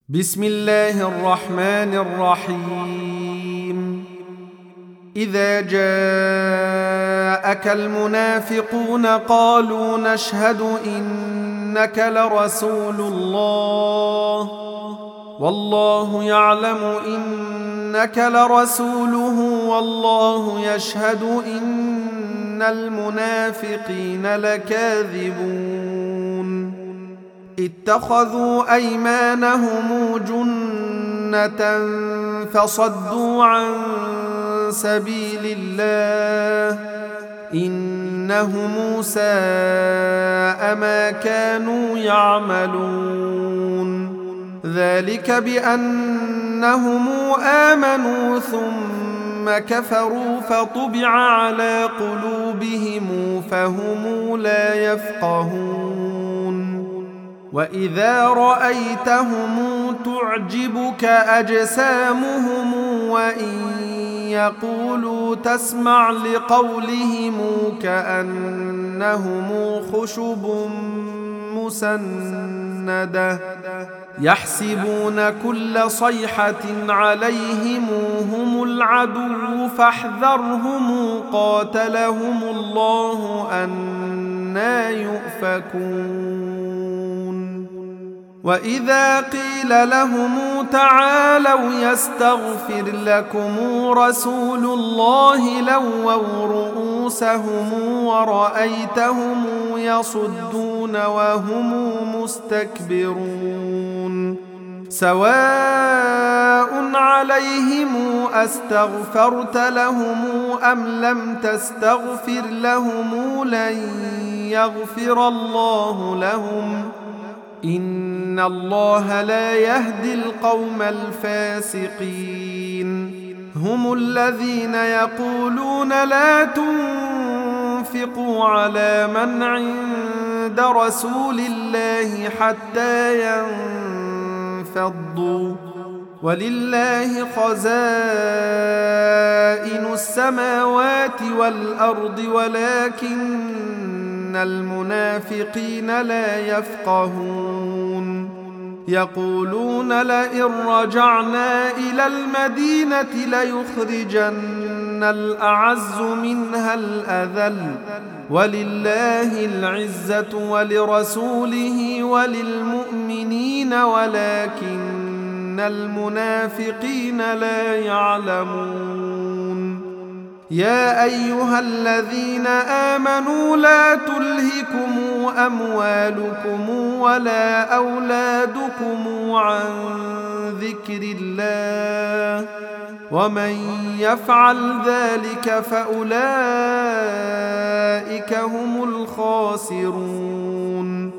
بسم الله الرحمن الرحيم. إذا جاءك المنافقون قالوا نشهد إنك لرسول الله والله يعلم إنك لرسوله والله يشهد إن المنافقين لكاذبون. اتخذوا أيمانهم جنة فصدوا عن سبيل الله إنهم ساء ما كانوا يعملون. ذلك بأنهم آمنوا ثم كفروا فطبع على قلوبهم فهم لا يفقهون. وإذا رأيتهم تعجبك أجسامهم وإن يقولوا تسمع لقولهم كأنهم خشب مسندة يحسبون كل صيحة عليهم هم العدو فاحذرهم قاتلهم الله أنى يؤفكون. وإذا قيل لهم تعالوا يستغفر لكم رسول الله لووا رؤوسهم ورأيتهم يصدون وهم مستكبرون. سواء عليهم أستغفرت لهم أم لم تستغفر لهم لن يغفر الله لهم إن الله لا يهدي القوم الفاسقين. هم الذين يقولون لا تنفقوا على من عند رسول الله حتى ينفضوا ولله خزائن السماوات والأرض ولكن المنافقين لا يفقهون. يقولون لئن رجعنا إلى المدينة ليخرجن الأعز منها الأذل ولله العزة ولرسوله وللمؤمنين ولكن المنافقين لا يعلمون. يا أيها الذين آمنوا لا تلهكم أموالكم ولا أولادكم عن ذكر الله ومن يفعل ذلك فأولئك هم الخاسرون.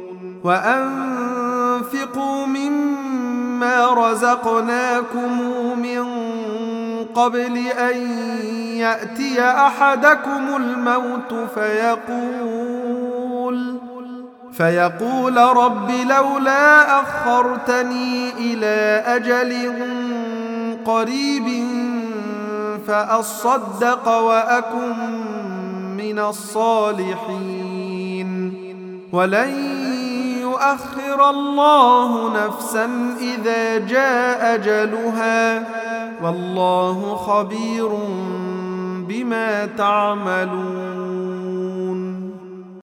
وأنفقوا مما رزقناكم من قبل أن يأتي أحدكم الموت فيقول رب لولا أخرتني إلى أجل قريب فأصدق وأكن من الصالحين. ولن يؤخر الله نفسا إذا جاء أجلها والله خبير بما تعملون.